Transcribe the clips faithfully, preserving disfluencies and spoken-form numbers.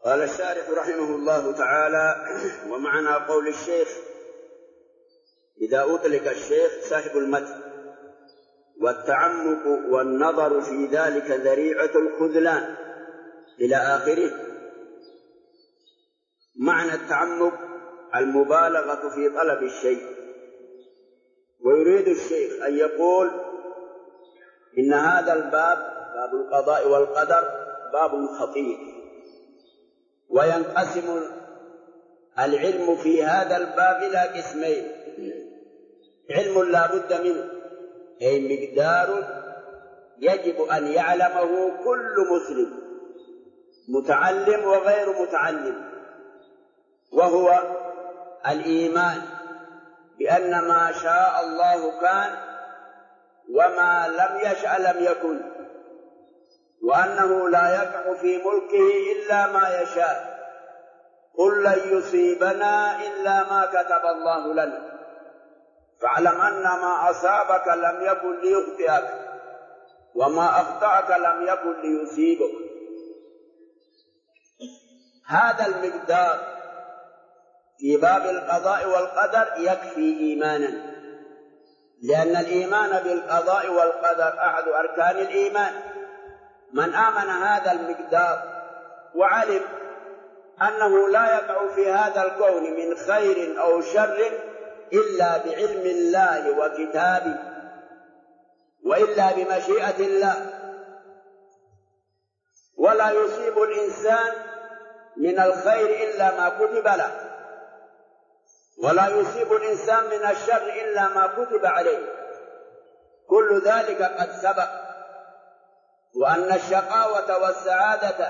قال الشارح رحمه الله تعالى: ومعنى قول الشيخ إذا أطلق الشيخ صاحب المتن والتعمق والنظر في ذلك ذريعة الخذلان إلى آخره. معنى التعمق المبالغة في طلب الشيء. ويريد الشيخ أن يقول إن هذا الباب، باب القضاء والقدر، باب خطير، وينقسم العلم في هذا الباب إلى قسمين: علم لا بد منه، أي مقدار يجب أن يعلمه كل مسلم متعلم وغير متعلم، وهو الإيمان بأن ما شاء الله كان وما لم يشأ لم يكن، وأنه لا يقع في ملكه إلا ما يشاء. قل لن يصيبنا إلا ما كتب الله لنا، فاعلم أن ما أصابك لم يكن ليخطئك وما أخطأك لم يكن ليصيبك. هذا المقدار في باب القضاء والقدر يكفي إيمانا، لأن الإيمان بالقضاء والقدر أحد أركان الإيمان. من آمن هذا المقدار وعلم أنه لا يقع في هذا الكون من خير أو شر إلا بعلم الله وكتابه، وإلا بمشيئة الله، ولا يصيب الإنسان من الخير إلا ما كتب له، ولا يصيب الإنسان من الشر إلا ما كتب عليه، كل ذلك قد سبق. وأن الشقاوة والسعادة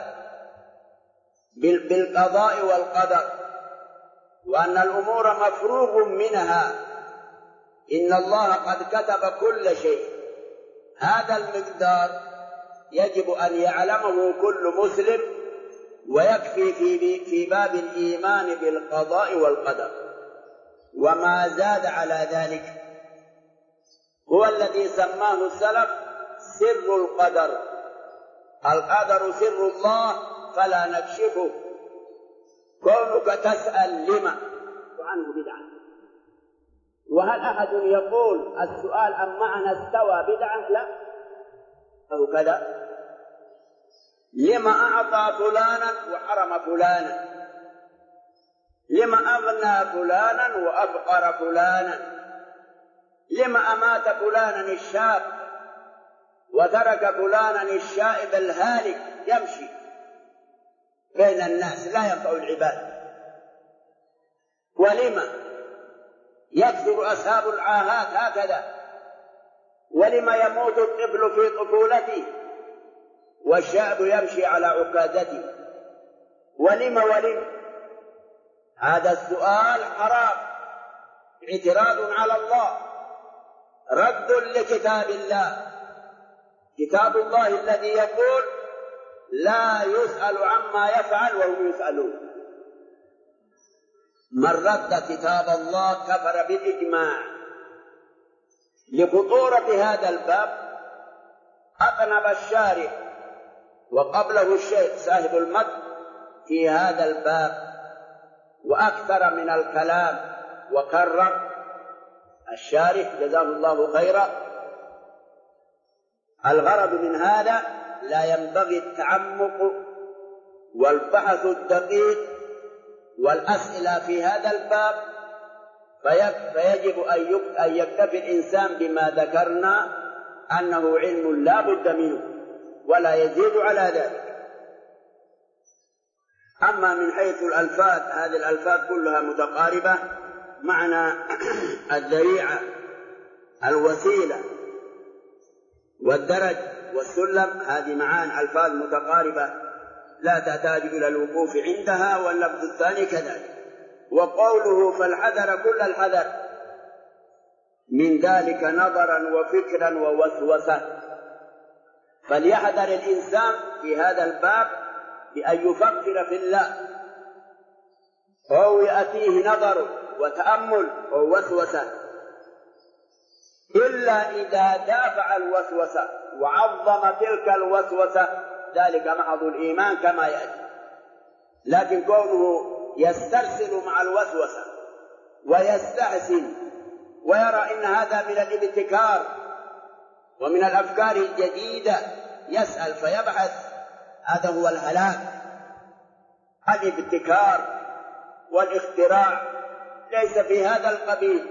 بالقضاء والقدر، وأن الأمور مفروغ منها، إن الله قد كتب كل شيء. هذا المقدار يجب أن يعلمه كل مسلم، ويكفي في في باب الإيمان بالقضاء والقدر. وما زاد على ذلك هو الذي سماه السلف سر القدر. القدر سر الله فلا نكشفه. كونك تسأل لما وعنه بدعة. وهل أحد يقول السؤال عن معنى استوى بدعة؟ لا، أو كذا. لما أعطى فلانا وحرم فلانا؟ لما أغنى فلانا وأفقر فلانا؟ لما أمات فلانا الشاب وترك فلانا الشائب الهالك يمشي بين الناس لا ينفع العباد؟ ولما يكثر أصحاب العاهات هكذا؟ ولما يموت الطفل في طفولته والشاب يمشي على عكازته؟ ولما ولما هذا السؤال حرام، اعتراض على الله، رد لكتاب الله، كتاب الله الذي يقول لا يسأل عما يفعل وهم يسألون. من رد كتاب الله كفر بالإجماع. لخطورة هذا الباب أقنب الشارح وقبله الشيخ صاحب المتن في هذا الباب، وأكثر من الكلام وكرر الشارح جزاه الله خيرا. الغرض من هذا لا ينبغي التعمق والبحث الدقيق والأسئلة في هذا الباب، فيجب أن يكتفي الإنسان بما ذكرنا أنه علم لا بد منه ولا يزيد على ذلك. أما من حيث الألفاظ، هذه الألفاظ كلها متقاربة. معنى الذريعة الوسيلة والدرج والسلم، هذه معاني ألفاظ متقاربة لا تحتاج إلى الوقوف عندها، واللفظ الثاني كذلك. وقوله فالحذر كل الحذر من ذلك نظرا وفكرا ووسوسة. فليحذر الإنسان في هذا الباب بأن يفكر في الله، أو يأتيه نظر وتأمل ووسوسة، إلا إذا دافع الوسوسة وعظم تلك الوسوسة، ذلك محض الإيمان كما يأتي. لكن كونه يسترسل مع الوسوسة ويستحسن ويرى إن هذا من الابتكار ومن الأفكار الجديدة، يسأل فيبحث، هذا هو الهلاك. الابتكار والاختراع ليس في هذا القبيل،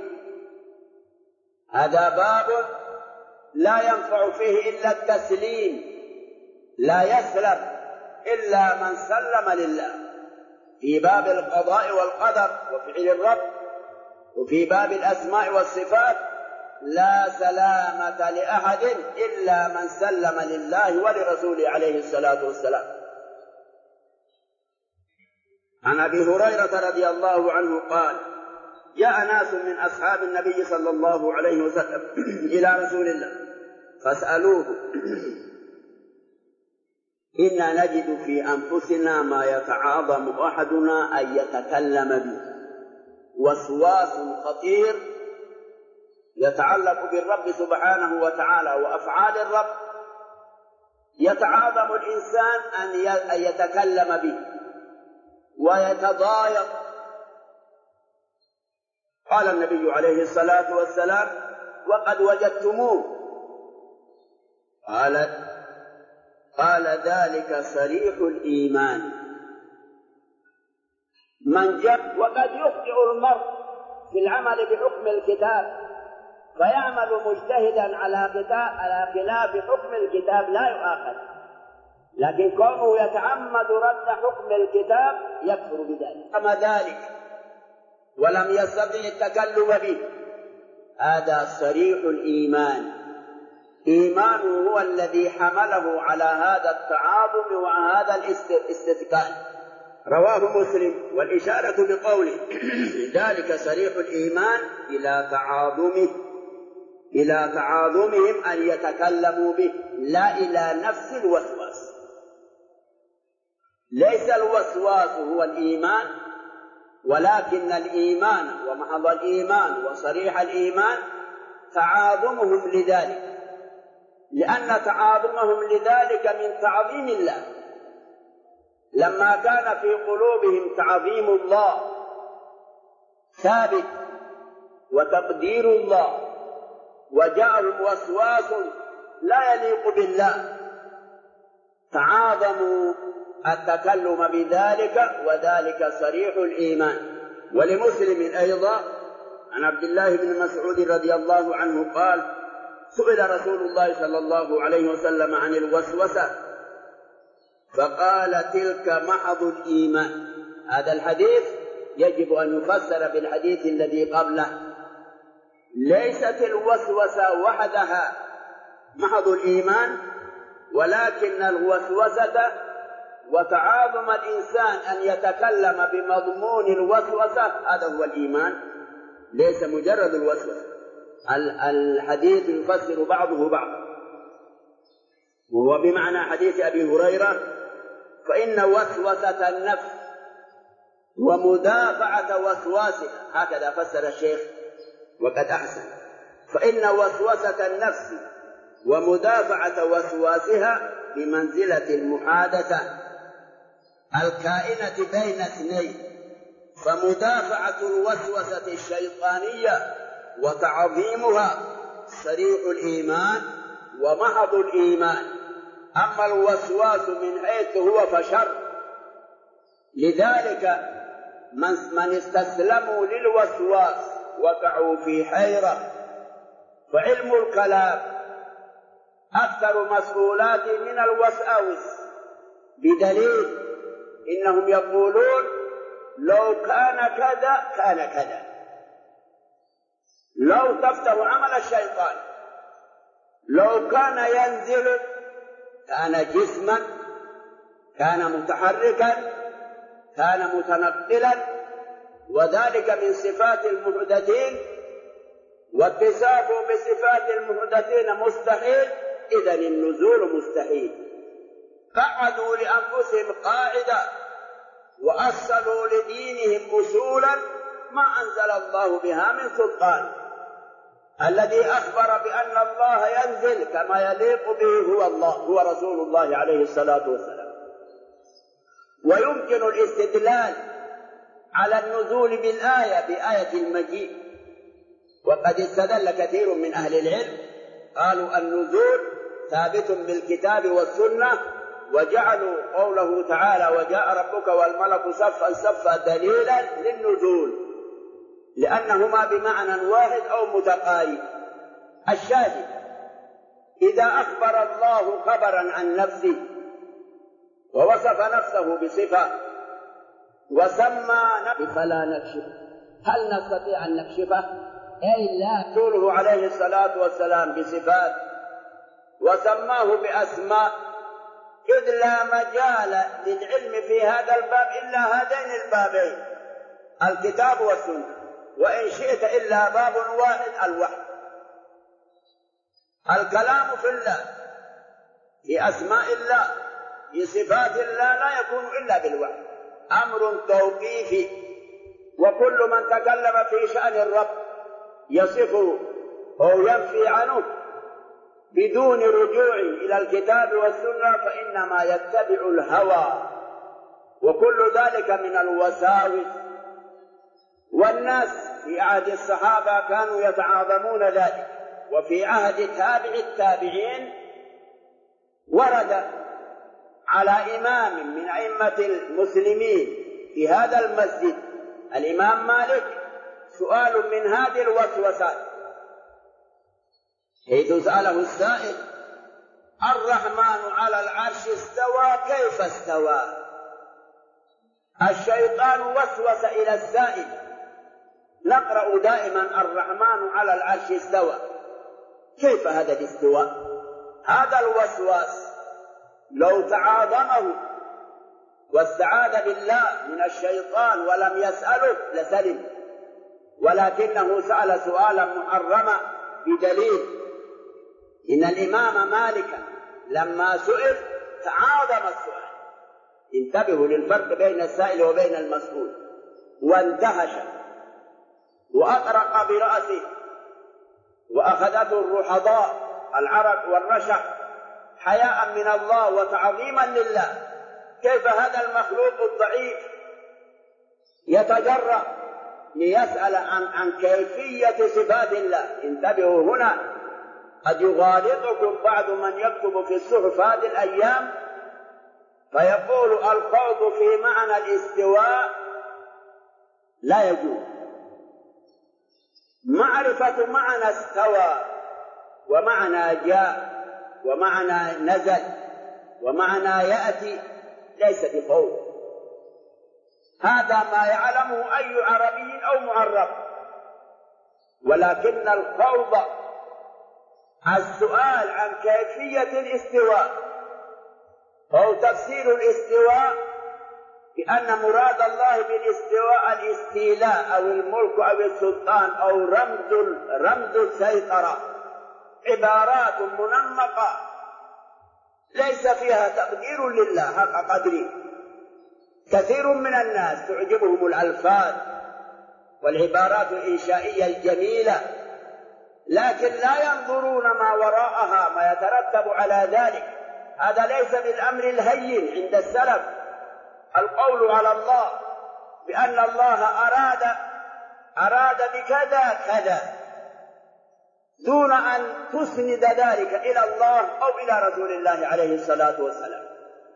هذا باب لا ينفع فيه إلا التسليم، لا يسلم إلا من سلم لله في باب القضاء والقدر وفعل الرب، وفي باب الأسماء والصفات لا سلامة لأحد إلا من سلم لله ولرسوله عليه الصلاة والسلام. عن أبي هريرة رضي الله عنه قال: جاء ناس من أصحاب النبي صلى الله عليه وسلم إلى رسول الله فاسألوه: إنا نجد في أنفسنا ما يتعاظم أحدنا أن يتكلم به، وسواس خطير يتعلق بالرب سبحانه وتعالى وأفعال الرب، يتعاظم الإنسان أن يتكلم به ويتضايق. قال النبي عليه الصلاة والسلام: وقد وجدتموه. قال قال ذلك صريح الإيمان. من جاء وقد يخطئ المرء في العمل بحكم الكتاب فيعمل مجتهدا على على خلاف حكم الكتاب لا يؤاخذ، لكن كونه يتعمد رد حكم الكتاب يكفر بذلك. أما ذلك ولم يستطع التكلم به، هذا صريح الإيمان. إيمانه هو الذي حمله على هذا التعاظم وهذا الاستثقال. رواه مسلم، والإشارة بقوله ذلك صريح الإيمان إلى تعاظمه، إلى تعاظمهم أن يتكلموا به، لا إلى نفس الوسواس. ليس الوسواس هو الإيمان، ولكن الإيمان ومحض الإيمان وصريح الإيمان تعاظمهم لذلك، لأن تعاظمهم لذلك من تعظيم الله. لما كان في قلوبهم تعظيم الله ثابت وتقدير الله، وجاءهم وسواس لا يليق بالله، تعاظموا التكلم بذلك، وذلك صريح الإيمان. ولمسلم أيضا عن عبد الله بن مسعود رضي الله عنه قال: سئل رسول الله صلى الله عليه وسلم عن الوسوسة فقال: تلك محض الإيمان. هذا الحديث يجب أن يفسر بالحديث الذي قبله. ليست الوسوسة وحدها محض الإيمان، ولكن الوسوسة وتعاظم الإنسان أن يتكلم بمضمون الوسوسة هذا هو الإيمان، ليس مجرد الوسوسة. الحديث يفسر بعضه بعضا، وهو بمعنى حديث أبي هريرة: فإن وسوسة النفس ومدافعة وسواسها، هكذا فسر الشيخ وقد أحسن. فإن وسوسة النفس ومدافعة وسواسها بمنزلة المحادثة الكائنة بين اثنين، فمدافعة الوسوسة الشيطانية وتعظيمها صريح الإيمان ومحض الإيمان. أما الوسواس من حيث هو فشر. لذلك من استسلموا للوسواس وقعوا في حيرة. فعلم الكلام أكثر مسؤولات من الوساوس، بدليل إنهم يقولون: لو كان كذا كان كذا. لو تفتح عمل الشيطان، لو كان ينزل كان جسما، كان متحركا، كان متنقلا، وذلك من صفات المحدثين، واتصافه بصفات المحدثين مستحيل، إذن النزول مستحيل. قعدوا لأنفسهم قاعدة وأصلوا لدينهم أصولا ما أنزل الله بها من سلطان. الذي أخبر بأن الله ينزل كما يليق به هو الله، هو رسول الله عليه الصلاة والسلام. ويمكن الاستدلال على النزول بالآية بآية المجيء، وقد استدل كثير من أهل العلم قالوا النزول ثابت بالكتاب والسنة، وجعلوا قوله تعالى وجاء ربك والملك صفا صفا دليلا للنزول، لأنهما بمعنى واحد أو متقارب. الشاهد إذا أخبر الله خبرا عن نفسه ووصف نفسه بصفة وسمى نفسه فلا نكشف، هل نستطيع أن نكشفه؟ أي لا. رسوله عليه الصلاة والسلام بصفات وسماه بأسماء، إذ لا مجال للعلم في هذا الباب إلا هذين البابين الكتاب والسنة، وإن شئت إلا باب واحد الوحي. الكلام في الله، في أسماء الله، في صفات الله لا يكون إلا بالوحي، أمر توقيفي. وكل من تكلم في شأن الرب يصفه أو ينفي عنه بدون رجوع إلى الكتاب والسنة فإنما يتبع الهوى، وكل ذلك من الوساوس. والناس في عهد الصحابة كانوا يتعاظمون ذلك، وفي عهد تابع التابعين ورد على إمام من أئمة المسلمين في هذا المسجد الإمام مالك سؤال من هذه الوسوسات، حيث سأله السائل الرحمن على العرش استوى كيف استوى؟ الشيطان وسوس إلى السائل. نقرأ دائما الرحمن على العرش استوى، كيف هذا الاستواء؟ هذا الوسواس لو تعاظمه واستعاذ بالله من الشيطان ولم يسأله لسلم، ولكنه سأل سؤالا محرما بدليل إن الإمام مالك لما سئل تعاظم السؤال. انتبهوا للفرق بين السائل وبين المسؤول. واندهش وأطرق برأسه وأخذته الرحضاء العرق والرشح حياء من الله وتعظيما لله. كيف هذا المخلوق الضعيف يتجرأ ليسأل عن, عن كيفية صفات الله؟ انتبهوا هنا، قد يغالطكم بعض من يكتب في الصحف هذه الأيام فيقول الخوض في معنى الاستواء لا يجوز. معرفة معنى استوى ومعنى جاء ومعنى نزل ومعنى يأتي ليس بخوض، هذا ما يعلمه أي عربي أو معرب. ولكن الخوض السؤال عن كيفية الاستواء أو تفسير الاستواء بأن مراد الله بالاستواء الاستيلاء أو الملك أو السلطان أو رمز رمز السيطرة، عبارات منمقة ليس فيها تقدير لله حق قدره. كثير من الناس تعجبهم الألفاظ والعبارات الإنشائية الجميلة، لكن لا ينظرون ما وراءها ما يترتب على ذلك. هذا ليس بالأمر الهين عند السلف القول على الله بأن الله أراد أراد بكذا كذا دون أن تسند ذلك إلى الله أو إلى رسول الله عليه الصلاة والسلام.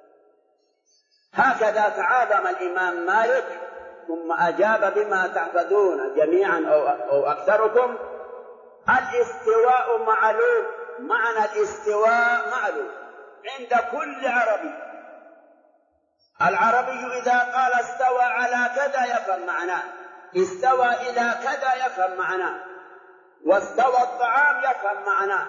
هكذا تعاظم الإمام مالك ثم أجاب بما تحفظون جميعا أو, أو أكثركم: الاستواء معلوم، معنى الاستواء معلوم عند كل عربي. العربي إذا قال استوى على كذا يفهم معناه، استوى إلى كذا يفهم معناه، واستوى الطعام يفهم معناه.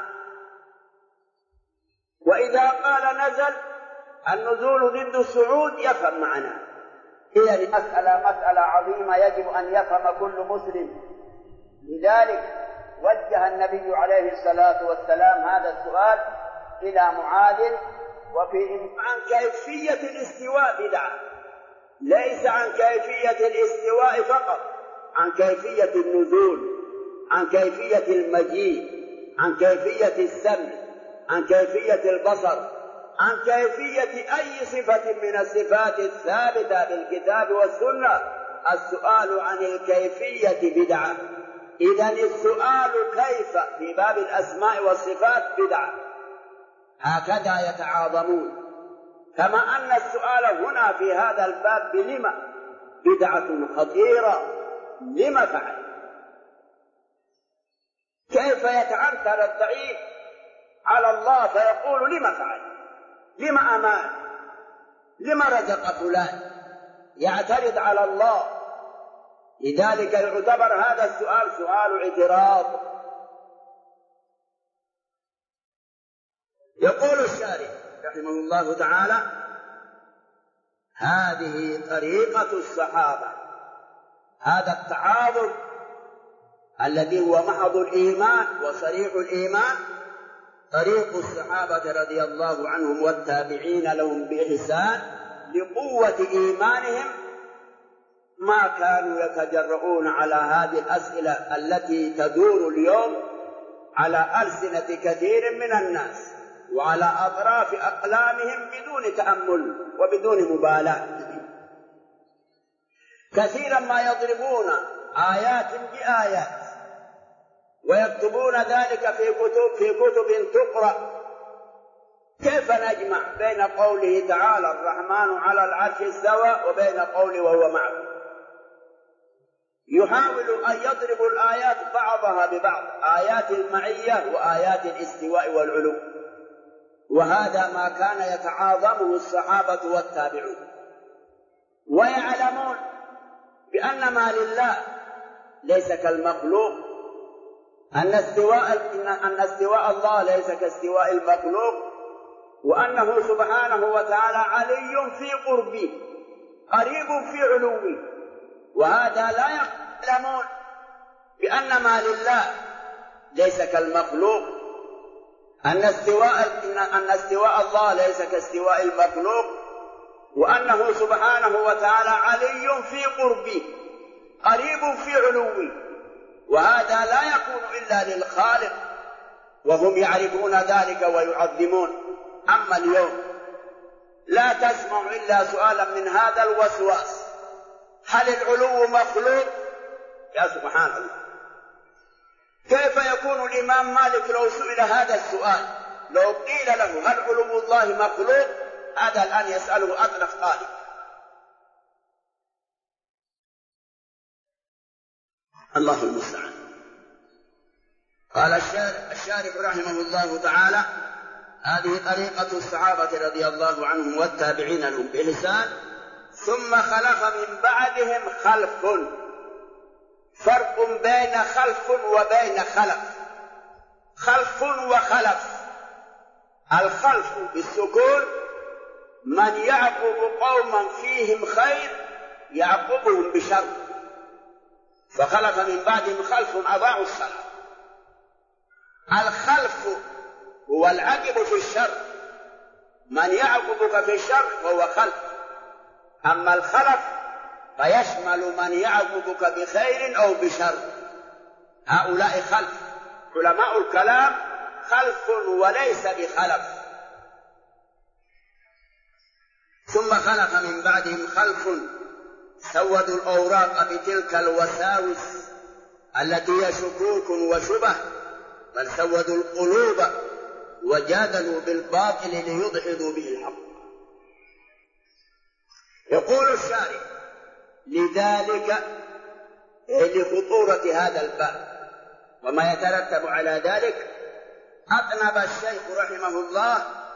وإذا قال نزل النزول ضد الصعود يفهم معناه. هي المسألة مسألة عظيمة يجب أن يفهم كل مسلم. لذلك وجه النبي عليه الصلاة والسلام هذا السؤال إلى معاذ. وفي عن كيفية الاستواء بدعة، ليس عن كيفية الاستواء فقط، عن كيفية النزول، عن كيفية المجيء، عن كيفية السمع، عن كيفية البصر، عن كيفية أي صفة من الصفات الثابتة بالكتاب والسنة. السؤال عن الكيفية بدعة. إذن السؤال كيف في باب الأسماء والصفات بدعة، هكذا يتعاظمون. كما أن السؤال هنا في هذا الباب بلم بدعة خطيرة. لم فعل؟ كيف يتعنتر الضعيف على الله فيقول لم فعل؟ لم أمان؟ لم رزق فلان؟ يعترض على الله. لذلك يعتبر هذا السؤال سؤال اعتراض. يقول الشارح رحمه الله تعالى: هذه طريقة الصحابة. هذا التعاظم الذي هو محض الإيمان وصريح الإيمان طريق الصحابة رضي الله عنهم والتابعين لهم بإحسان لقوة إيمانهم، ما كانوا يتجرؤون على هذه الأسئلة التي تدور اليوم على ألسنة كثير من الناس وعلى أطراف أقلامهم بدون تأمل وبدون مبالاة. كثيرا ما يضربون آيات بآيات ويكتبون ذلك في كتب في كتب تقرأ. كيف نجمع بين قوله تعالى الرحمن على العرش استوى وبين قوله وهو معكم؟ يحاول أن يضرب الآيات بعضها ببعض، آيات المعية وآيات الاستواء والعلو، وهذا ما كان يتعاظمه الصحابة والتابعون. ويعلمون بأن ما لله ليس كالمخلوق، أن استواء أن استواء الله ليس كاستواء المخلوق، وأنه سبحانه وتعالى علي في قربه قريب في علوه. وهذا لا يعلمون بأن ما لله ليس كالمخلوق، أن استواء أن استواء الله ليس كاستواء المخلوق، وأنه سبحانه وتعالى علي في قربه قريب في علوه. وهذا لا يكون إلا للخالق، وهم يعرفون ذلك ويعظمون. أما اليوم لا تسمع إلا سؤالا من هذا الوسواس: هل العلو مخلوق؟ يا سبحان الله، كيف يكون الإمام مالك لو سئل هذا السؤال، لو قيل له هل علو الله مخلوق، هذا الآن يسأله أطرف طالب. الله المستعان. قال الشارح رحمه الله تعالى: هذه طريقة الصحابة رضي الله عنهم والتابعين لهم بإحسان. ثم خلف من بعدهم خلف. فرق بين خلف وبين خلف. خلف وخلف. الخلف بالسكون من يعقب قوما فيهم خير يعقبهم بشر، فخلف من بعدهم خلف أضاعوا الصلاة. الخلف هو العقب في الشر، من يعقبك في الشر فهو خلف. أما الخلف فيشمل من يعقبك بخير أو بشر، هؤلاء خلف. علماء الكلام خلف وليس بخلف. ثم خلف من بعدهم خلف سودوا الأوراق بتلك الوساوس التي هي شكوك وشبه، بل سودوا القلوب وجادلوا بالباطل ليدحضوا به الحق. يقول الشارح: لذلك لخطورة هذا الباب وما يترتب على ذلك أطنب الشيخ رحمه الله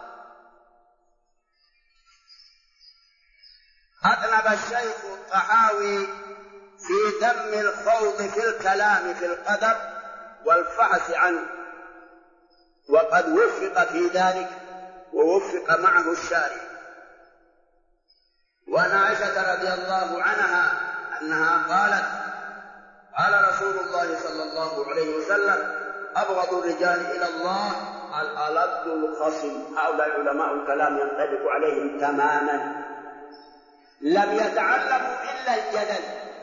أطنب الشيخ الطحاوي في ذم الخوض في الكلام في القدر والفحص عنه، وقد وفق في ذلك ووفق معه الشارع. وعن عائشة رضي الله عنها أنها قالت: قال رسول الله صلى الله عليه وسلم: أبغض الرجال إلى الله الألد الخصم. هؤلاء علماء الكلام ينطبق عليهم تماما، لم يتعلموا إلا الجدل،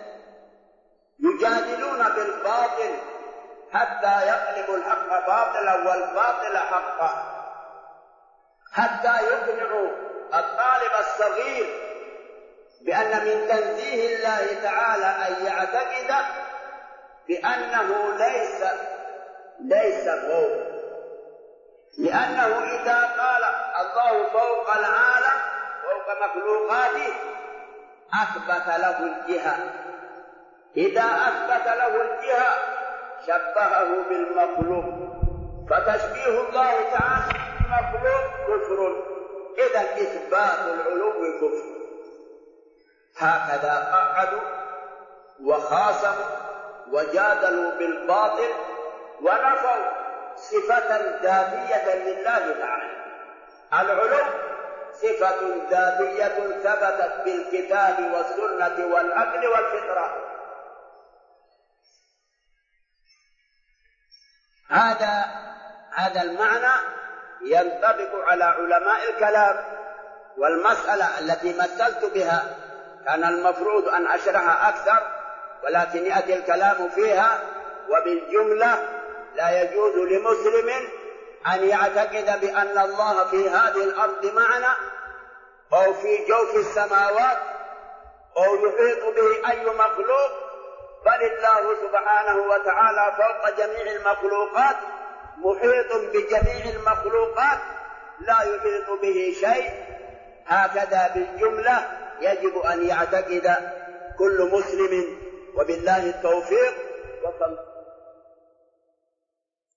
يجادلون بالباطل حتى يقلبوا الحق باطلا والباطل حقا. حتى يقنعوا الطالب الصغير بأن من تنزيه الله تعالى أن يعتقد بأنه ليس ليس فوق، لأنه إذا قال الله فوق العالم فوق مخلوقاته أثبت له الجهة، إذا أثبت له الجهة شبهه بالمخلوق، فتشبيه الله تعالى بالمخلوق كفر، إذا إثبات العلو كفر. هكذا قعدوا وخاصموا وجادلوا بالباطل ونفوا صفة ذاتية لله تعالى. العلو صفة ذاتية ثبتت بالكتاب والسنة والعقل والفطرة. هذا هذا المعنى ينطبق على علماء الكلام. والمسألة التي مثلت بها كان المفروض أن أشرح أكثر، ولكن يأتي الكلام فيها. وبالجملة لا يجوز لمسلم أن يعتقد بأن الله في هذه الأرض معنا أو في جوف السماوات أو يحيط به أي مخلوق، بل الله سبحانه وتعالى فوق جميع المخلوقات، محيط بجميع المخلوقات، لا يحيط به شيء. هكذا بالجملة يجب أن يعتقد كل مسلم، وبالله التوفيق. وصلى